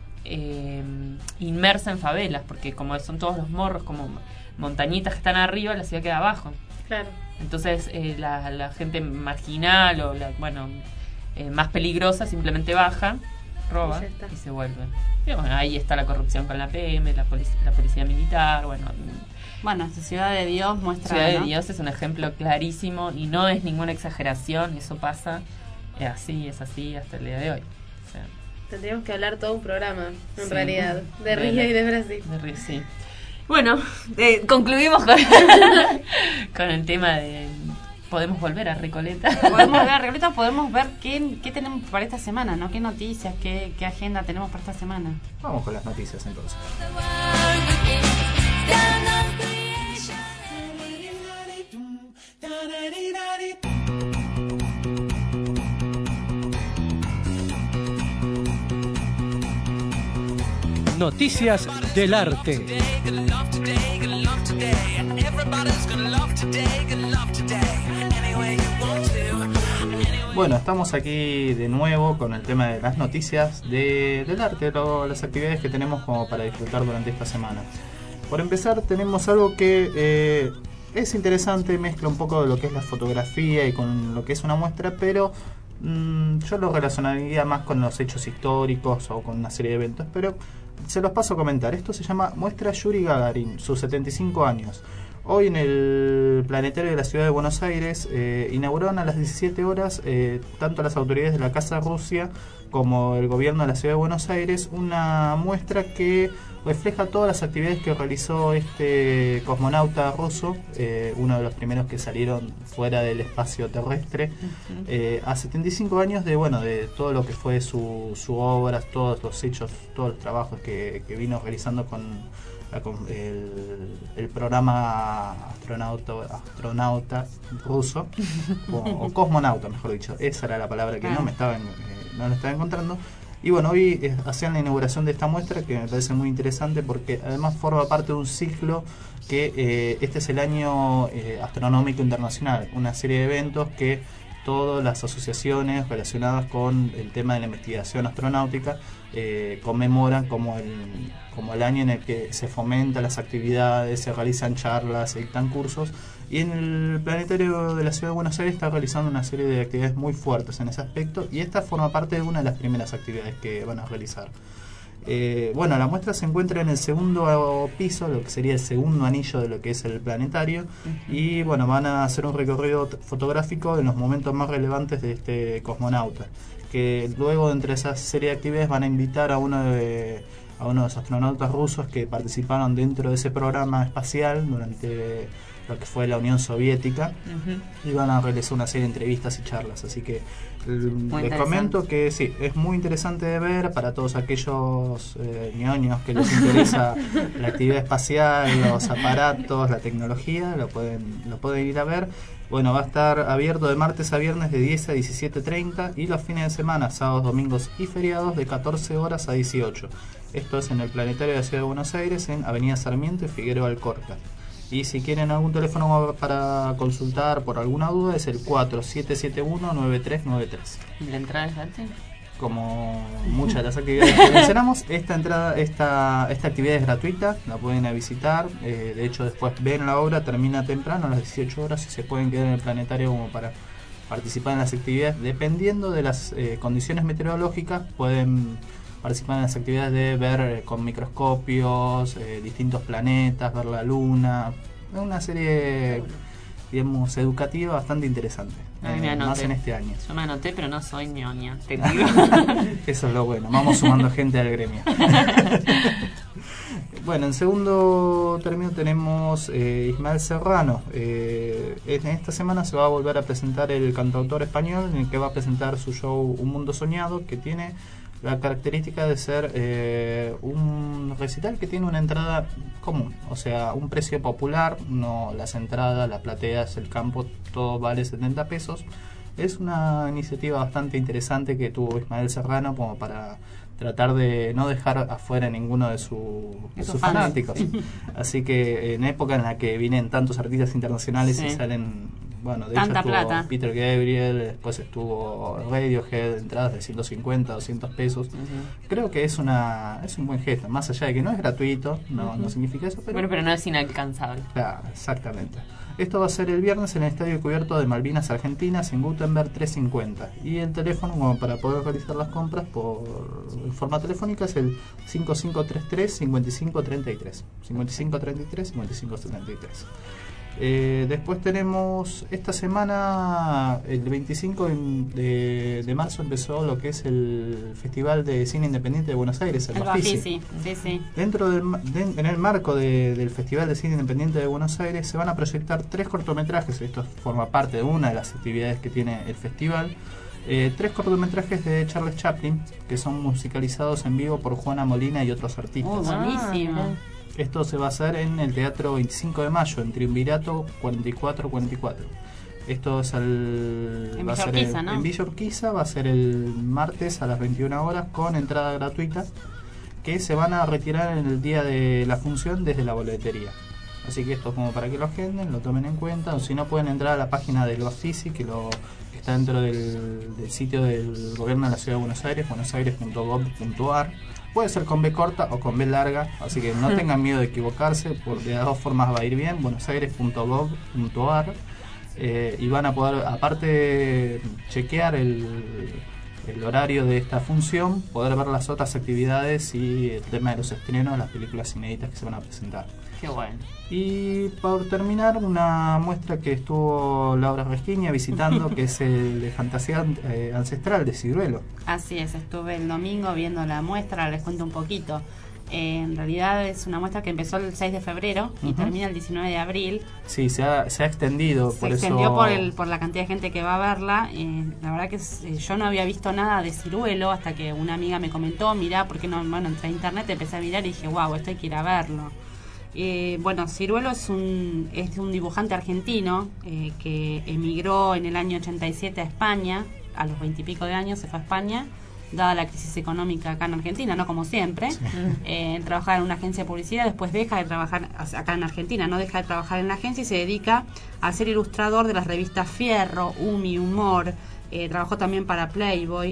inmersa en favelas, porque como son todos los morros, como montañitas que están arriba, la ciudad queda abajo. Claro. Entonces la gente marginal o más peligrosa simplemente baja, roba y se vuelve. Y bueno, ahí está la corrupción con la PM, la policía militar, Bueno, esta Ciudad de Dios muestra... Ciudad de Dios es un ejemplo clarísimo y no es ninguna exageración, eso pasa es así hasta el día de hoy. O sea, tendríamos que hablar todo un programa, en sí, realidad, de Río y de Brasil. De Río, sí. Bueno, concluimos con el tema de... ¿Podemos volver a Recoleta? Podemos volver a Recoleta, podemos ver qué tenemos para esta semana, ¿no? ¿Qué noticias, qué agenda tenemos para esta semana? Vamos con las noticias entonces. Noticias del arte. Bueno, estamos aquí de nuevo con el tema de las noticias del arte, las actividades que tenemos como para disfrutar durante esta semana. Por empezar, tenemos algo que es interesante, mezcla un poco de lo que es la fotografía y con lo que es una muestra, pero yo lo relacionaría más con los hechos históricos o con una serie de eventos, pero se los paso a comentar. Esto se llama Muestra Yuri Gagarin, sus 75 años. Hoy en el Planetario de la Ciudad de Buenos Aires inauguraron a las 17 horas tanto las autoridades de la Casa Rusia como el gobierno de la Ciudad de Buenos Aires una muestra que refleja todas las actividades que realizó este cosmonauta ruso, uno de los primeros que salieron fuera del espacio terrestre, a 75 años de todo lo que fue su obra, todos los hechos, todos los trabajos que vino realizando con el programa astronauta ruso o cosmonauta, mejor dicho. Esa era la palabra que no lo estaba encontrando. Y bueno, hoy hacían la inauguración de esta muestra que me parece muy interesante porque además forma parte de un ciclo que este es el año astronómico internacional, una serie de eventos que todas las asociaciones relacionadas con el tema de la investigación astronáutica conmemoran como el año en el que se fomentan las actividades, se realizan charlas, se dictan cursos, y en el Planetario de la Ciudad de Buenos Aires está realizando una serie de actividades muy fuertes en ese aspecto, y esta forma parte de una de las primeras actividades que van a realizar. La muestra se encuentra en el segundo piso, lo que sería el segundo anillo de lo que es el planetario, y van a hacer un recorrido fotográfico en los momentos más relevantes de este cosmonauta, que luego entre esa serie de actividades van a invitar a uno de los astronautas rusos que participaron dentro de ese programa espacial durante lo que fue la Unión Soviética, y van a realizar una serie de entrevistas y charlas, así que les comento que sí, es muy interesante de ver para todos aquellos ñoños que les interesa la actividad espacial, los aparatos, la tecnología, lo pueden ir a ver. Bueno, va a estar abierto de martes a viernes de 10 a 17:30 y los fines de semana, sábados, domingos y feriados de 14 horas a 18. Esto es en el Planetario de la Ciudad de Buenos Aires, en Avenida Sarmiento y Figueroa Alcorta. Y si quieren algún teléfono para consultar por alguna duda es el 4771-9393. ¿Y la entrada es gratis? Como muchas de las actividades que mencionamos, esta actividad es gratuita, la pueden ir a visitar. De hecho, después ven la obra, termina temprano a las 18 horas y se pueden quedar en el planetario como para participar en las actividades. Dependiendo de las condiciones meteorológicas, pueden participar en las actividades de ver con microscopios distintos planetas, ver la luna, una serie, digamos, educativa bastante interesante. Más en este año. Yo me anoté, pero no soy ñoña, te digo. Eso es lo bueno, vamos sumando gente al gremio. Bueno, en segundo término tenemos Ismael Serrano. En esta semana se va a volver a presentar el cantautor español, en el que va a presentar su show Un Mundo Soñado, que tiene la característica de ser un recital que tiene una entrada común, o sea, un precio popular, no las entradas, las plateas, el campo, todo vale 70 pesos. Es una iniciativa bastante interesante que tuvo Ismael Serrano como para tratar de no dejar afuera ninguno de sus fanáticos. Así que en época en la que vienen tantos artistas internacionales y salen bueno, de Tanta hecho estuvo plata. Peter Gabriel, después estuvo Radiohead, entradas de 150, 200 pesos. Creo que es un buen gesto, más allá de que no es gratuito, no significa eso, pero... Bueno, pero no es inalcanzable. Claro, exactamente. Esto va a ser el viernes en el Estadio Cubierto de Malvinas, Argentinas, en Gutenberg 350. Y el teléfono, como para poder realizar las compras en forma telefónica, es el 5533-5533. 5533-5573. Después tenemos esta semana, el 25 de marzo empezó lo que es el Festival de Cine Independiente de Buenos Aires, el Bafisi. Sí. En el marco del Festival de Cine Independiente de Buenos Aires se van a proyectar 3 cortometrajes. Esto forma parte de una de las actividades que tiene el festival. 3 cortometrajes de Charles Chaplin que son musicalizados en vivo por Juana Molina y otros artistas. Buenísimo. Esto se va a hacer en el Teatro 25 de Mayo, en Triunvirato 4444. Esto es en Villa Urquiza, ¿no? En Villa Urquiza, va a ser el martes a las 21 horas con entrada gratuita, que se van a retirar en el día de la función desde la boletería. Así que esto es como para que lo agenden, lo tomen en cuenta, o si no pueden entrar a la página del Bafisi, que está dentro del sitio del gobierno de la Ciudad de Buenos Aires, buenosaires.gov.ar. Puede ser con B corta o con B larga, así que no tengan miedo de equivocarse, porque de las dos formas va a ir bien, buenosaires.gov.ar, y van a poder, aparte, chequear el horario de esta función, poder ver las otras actividades y el tema de los estrenos, las películas inéditas que se van a presentar. Qué bueno. Y por terminar, una muestra que estuvo Laura Resquiña visitando, que es el de Fantasía Ancestral de Ciruelo. Así es, estuve el domingo viendo la muestra, les cuento un poquito. En realidad es una muestra que empezó el 6 de febrero y termina el 19 de abril. Sí, se ha extendido. Se extendió por la cantidad de gente que va a verla. La verdad que yo no había visto nada de Ciruelo hasta que una amiga me comentó, mirá, ¿por qué no? Bueno, entré a internet, empecé a mirar y dije, wow, esto hay que ir a verlo. Bueno, Ciruelo es un dibujante argentino que emigró en el año 87 a España, a los 20 y pico de años se fue a España, dada la crisis económica acá en Argentina, no como siempre. Sí. Trabajaba en una agencia de publicidad, después deja de trabajar acá en Argentina, no deja de trabajar en la agencia y se dedica a ser ilustrador de las revistas Fierro, Umi, Humor. Trabajó también para Playboy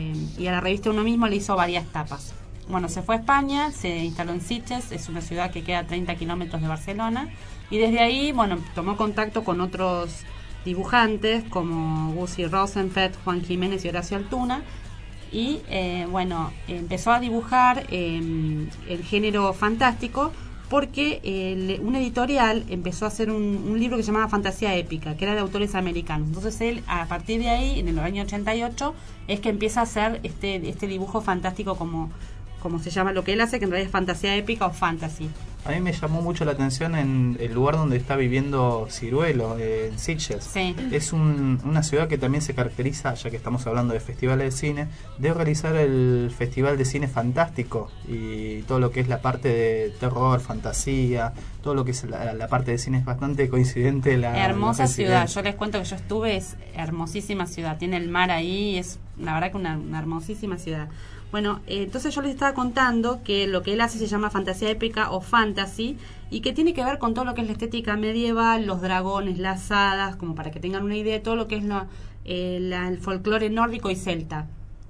y a la revista Uno Mismo le hizo varias tapas. Bueno, se fue a España, se instaló en Sitges, es una ciudad que queda a 30 kilómetros de Barcelona, y desde ahí, bueno, tomó contacto con otros dibujantes como Gussi Rosenfeld, Juan Jiménez y Horacio Altuna, y bueno, empezó a dibujar el género fantástico porque un editorial empezó a hacer un libro que se llamaba Fantasía Épica, que era de autores americanos. Entonces él, a partir de ahí, en el año 88, es que empieza a hacer este dibujo fantástico como se llama lo que él hace, que en realidad es fantasía épica o fantasy. A mí me llamó mucho la atención en el lugar donde está viviendo Ciruelo, en Sitges. Sí. Es una ciudad que también se caracteriza, ya que estamos hablando de festivales de cine, de realizar el Festival de Cine Fantástico y todo lo que es la parte de terror, fantasía, todo lo que es la parte de cine es bastante coincidente. Hermosa ciudad, yo les cuento que yo estuve, es hermosísima ciudad, tiene el mar ahí, es la verdad que una hermosísima ciudad. Bueno, entonces yo les estaba contando que lo que él hace se llama fantasía épica o fantasy y que tiene que ver con todo lo que es la estética medieval, los dragones, las hadas, como para que tengan una idea de todo lo que es el folclore nórdico y celta.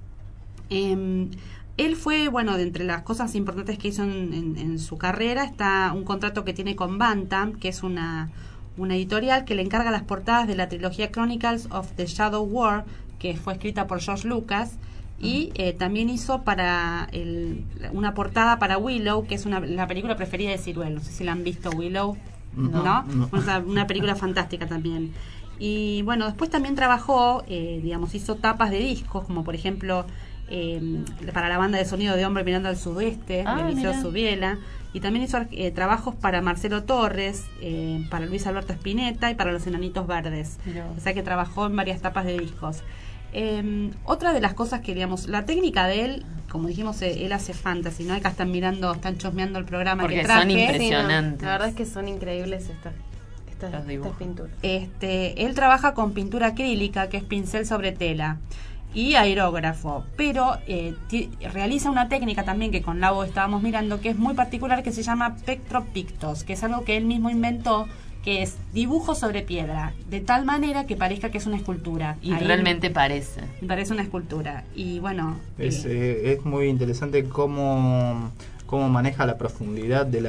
Él fue, bueno, de entre las cosas importantes que hizo en su carrera está un contrato que tiene con Bantam, que es una editorial que le encarga las portadas de la trilogía Chronicles of the Shadow War, que fue escrita por George Lucas. Y también hizo una portada para Willow, que es la película preferida de Ciruelo. No sé si la han visto, Willow, ¿no? Una película fantástica también. Y bueno, después también trabajó, hizo tapas de discos, como por ejemplo para la banda de sonido de Hombre Mirando al Sudeste, de Liceo Subiela. Y también hizo trabajos para Marcelo Torres, para Luis Alberto Spinetta y para Los Enanitos Verdes. O sea que trabajó en varias tapas de discos. Otra de las cosas que, la técnica de él, como dijimos, él hace fantasy, ¿no? Acá están chosmeando el programa porque que traje. Son impresionantes. Sí, no, la verdad es que son increíbles estas pinturas. Él trabaja con pintura acrílica, que es pincel sobre tela. y aerógrafo, pero realiza una técnica también que con Lau estábamos mirando, que es muy particular, que se llama Pectropictos, que es algo que él mismo inventó, que es dibujo sobre piedra, de tal manera que parezca que es una escultura. Y ahí realmente parece. Parece una escultura. Y bueno... Es muy interesante cómo maneja la profundidad de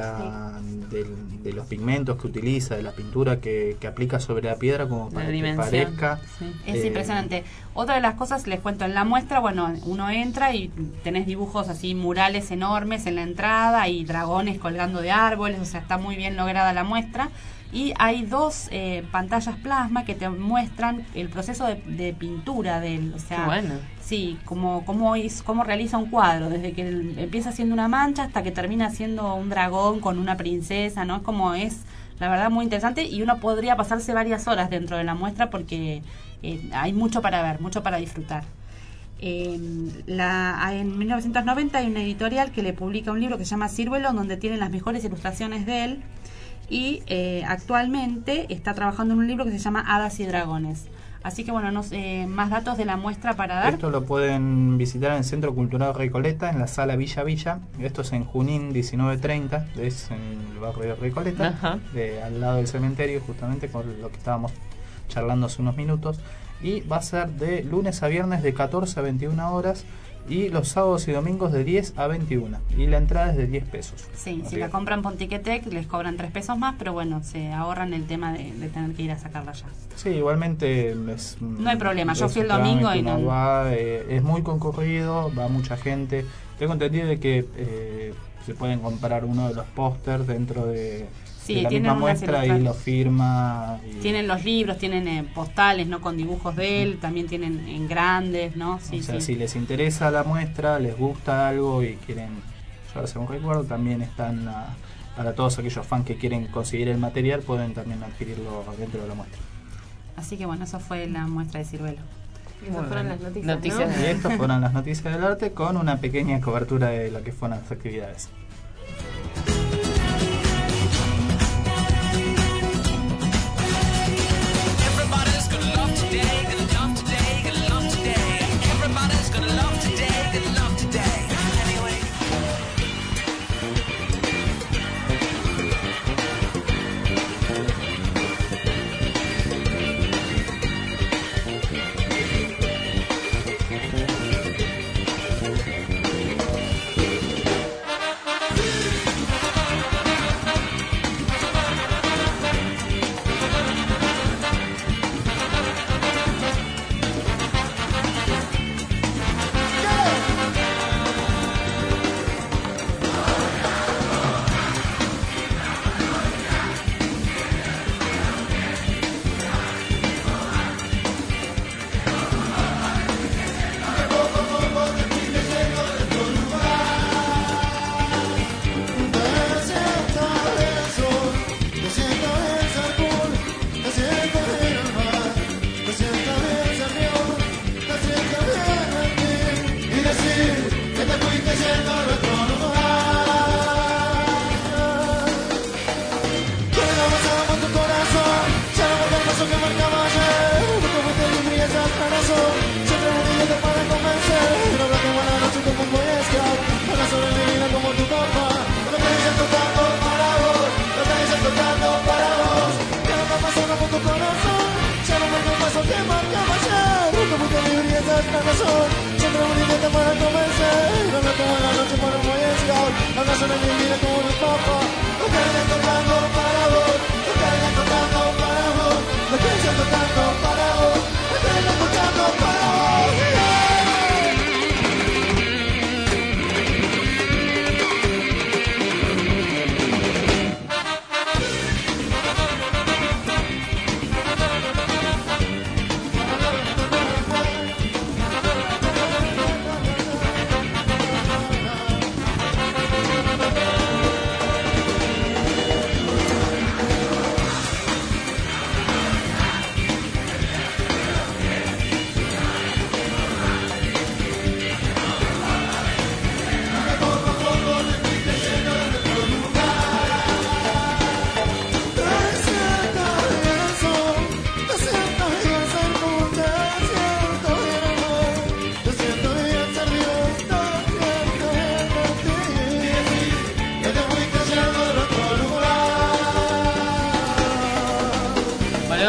los pigmentos que utiliza, de la pintura que aplica sobre la piedra, como para que parezca. Sí. Es impresionante. Otra de las cosas, les cuento, en la muestra, bueno, uno entra y tenés dibujos así, murales enormes en la entrada y dragones colgando de árboles, o sea, está muy bien lograda la muestra. Y hay 2 pantallas plasma que te muestran el proceso de pintura del, o sea, qué bueno. Sí, cómo realiza un cuadro, desde que empieza siendo una mancha hasta que termina siendo un dragón con una princesa, ¿no? Es la verdad muy interesante, y uno podría pasarse varias horas dentro de la muestra porque hay mucho para ver, mucho para disfrutar. En 1990 hay una editorial que le publica un libro que se llama Ciruelo, donde tienen las mejores ilustraciones de él, y actualmente está trabajando en un libro que se llama Hadas y Dragones. Así que bueno, más datos de la muestra para dar. Esto lo pueden visitar en el Centro Cultural Recoleta, en la sala Villa Villa. Esto es en Junín 1930, es en el barrio de Recoleta, al lado del cementerio, justamente con lo que estábamos charlando hace unos minutos. Y va a ser de lunes a viernes de 14 a 21 horas y los sábados y domingos de 10 a 21. Y la entrada es de 10 pesos. Sí, si la compran por Ticketek les cobran 3 pesos más, pero bueno, se ahorran el tema de tener que ir a sacarla ya. Sí, igualmente no hay problema, yo fui el domingo y no... es muy concurrido, va mucha gente. Tengo entendido de que se pueden comprar uno de los pósters dentro de la misma muestra y lo firma. Tienen los libros, tienen postales, ¿no? Con dibujos de él, también tienen en grandes, ¿no? Sí, o sea, si les interesa la muestra, les gusta algo y quieren llevarse un recuerdo, también están para todos aquellos fans que quieren conseguir el material, pueden también adquirirlo dentro de la muestra. Así que bueno, eso fue la muestra de Ciruelo. Esas fueron las noticias, ¿no? Y estas fueron las noticias del arte con una pequeña cobertura de lo que fueron las actividades.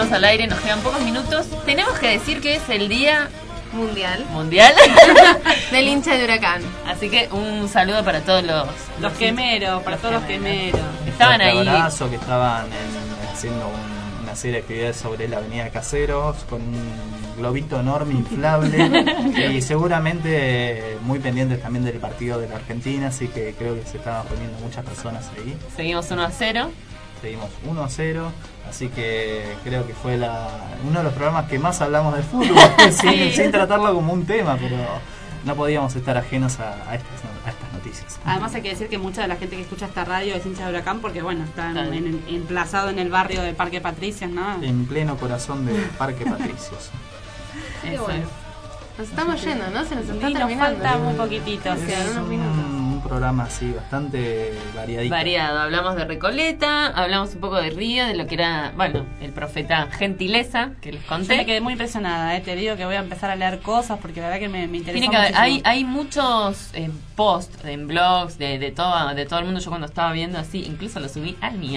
estamos al aire, nos quedan pocos minutos. Tenemos que decir que es el día Mundial del hincha de Huracán. Así que un saludo para todos los quemeros, para todos los quemeros. Estaban ahí. Un abrazo, que estaban haciendo una serie de actividades sobre la avenida Caseros con un globito enorme, inflable, y seguramente muy pendientes también del partido de la Argentina, así que creo que se estaban poniendo muchas personas ahí. Seguimos 1-0. Seguimos 1-0, así que creo que fue uno de los programas que más hablamos de fútbol, sin tratarlo como un tema, pero no podíamos estar ajenos a estas noticias. Además hay que decir que mucha de la gente que escucha esta radio es hincha de Huracán porque bueno, está emplazado en el barrio de Parque Patricios, ¿no? En pleno corazón de Parque Patricios. Qué bueno. Nos estamos yendo, ¿no? Se nos está nos terminando. falta muy poquito. Es un programa así bastante variado. Hablamos de Recoleta, hablamos un poco de Río, de lo que era, bueno, el profeta Gentileza, que les conté. Yo me quedé muy impresionada, te digo que voy a empezar a leer cosas porque la verdad que me interesa. Tiene que haber, hay muchos posts en blogs de todo el mundo. Yo cuando estaba viendo así, incluso lo subí al mío,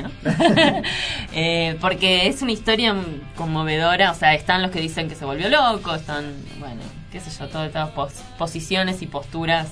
porque es una historia conmovedora. O sea, están los que dicen que se volvió loco, están, bueno, qué sé yo, todas posiciones y posturas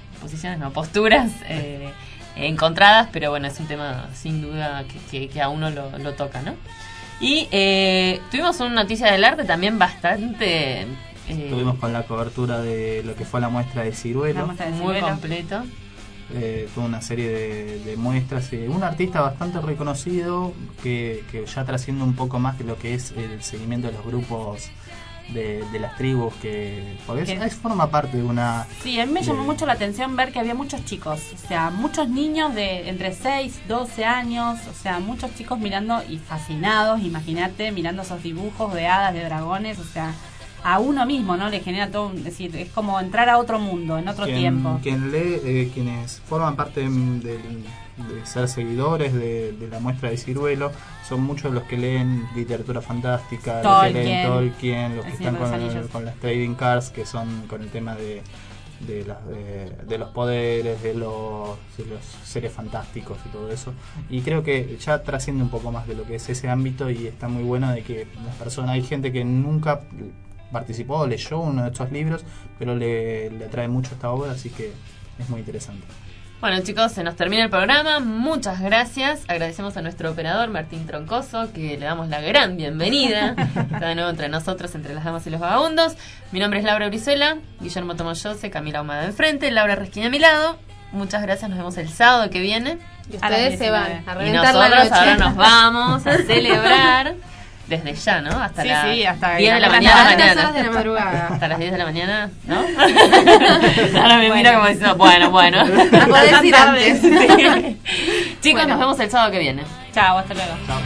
encontradas, pero bueno, es un tema sin duda que a uno lo toca, ¿no? Y tuvimos una noticia del arte también bastante... Estuvimos con la cobertura de lo que fue la muestra de Ciruelo. Muy completo. Tuvo una serie de muestras. Un artista bastante reconocido que ya trasciende un poco más que lo que es el seguimiento de los grupos de las tribus, porque forma parte de una... Sí, a mí me llamó mucho la atención ver que había muchos chicos, o sea, muchos niños de entre 6, 12 años, o sea, muchos chicos mirando y fascinados, imagínate, mirando esos dibujos de hadas, de dragones, o sea, a uno mismo, ¿no? Le genera todo, es decir, es como entrar a otro mundo, en otro tiempo. Quien lee, quienes forman parte de ser seguidores de la muestra de Ciruelo, son muchos los que leen literatura fantástica, los que leen Tolkien, los que están con las trading cards, que son con el tema de los poderes, de los seres fantásticos y todo eso. Y creo que ya trasciende un poco más de lo que es ese ámbito, y está muy bueno de que las personas, hay gente que nunca participó o leyó uno de estos libros, pero le atrae mucho esta obra, así que es muy interesante. Bueno, chicos, se nos termina el programa. Muchas gracias. Agradecemos a nuestro operador Martín Troncoso, que le damos la gran bienvenida. Está de nuevo entre nosotros, entre las damas y los vagabundos. Mi nombre es Laura Brizuela, Guillermo Tomoyose, Camila Ahumada enfrente, Laura Resquina a mi lado. Muchas gracias, nos vemos el sábado que viene. Y ustedes se van a y reventar nosotros la noche. ahora nos vamos a celebrar desde ya, ¿no? Hasta las 10 de la mañana. Horas de la madrugada. Hasta las 10 de la mañana, ¿no? Ahora me mira como diciendo, bueno. No podés ir antes. Chicos, nos vemos el sábado que viene. Chao, hasta luego. Chao.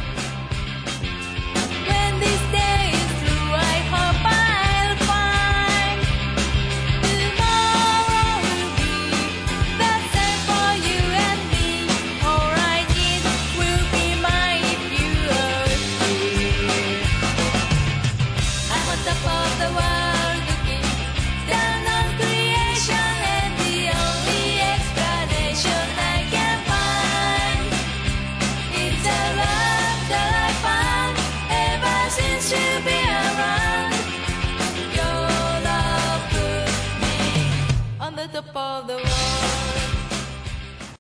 When this day is through, I hope I'll find tomorrow will be the same for you and me. All I need will be mine if you are here. I'm on top of the world looking down on creation, and the only explanation I can find is the love that I found ever since you've been around. Your love put me on the top of the world.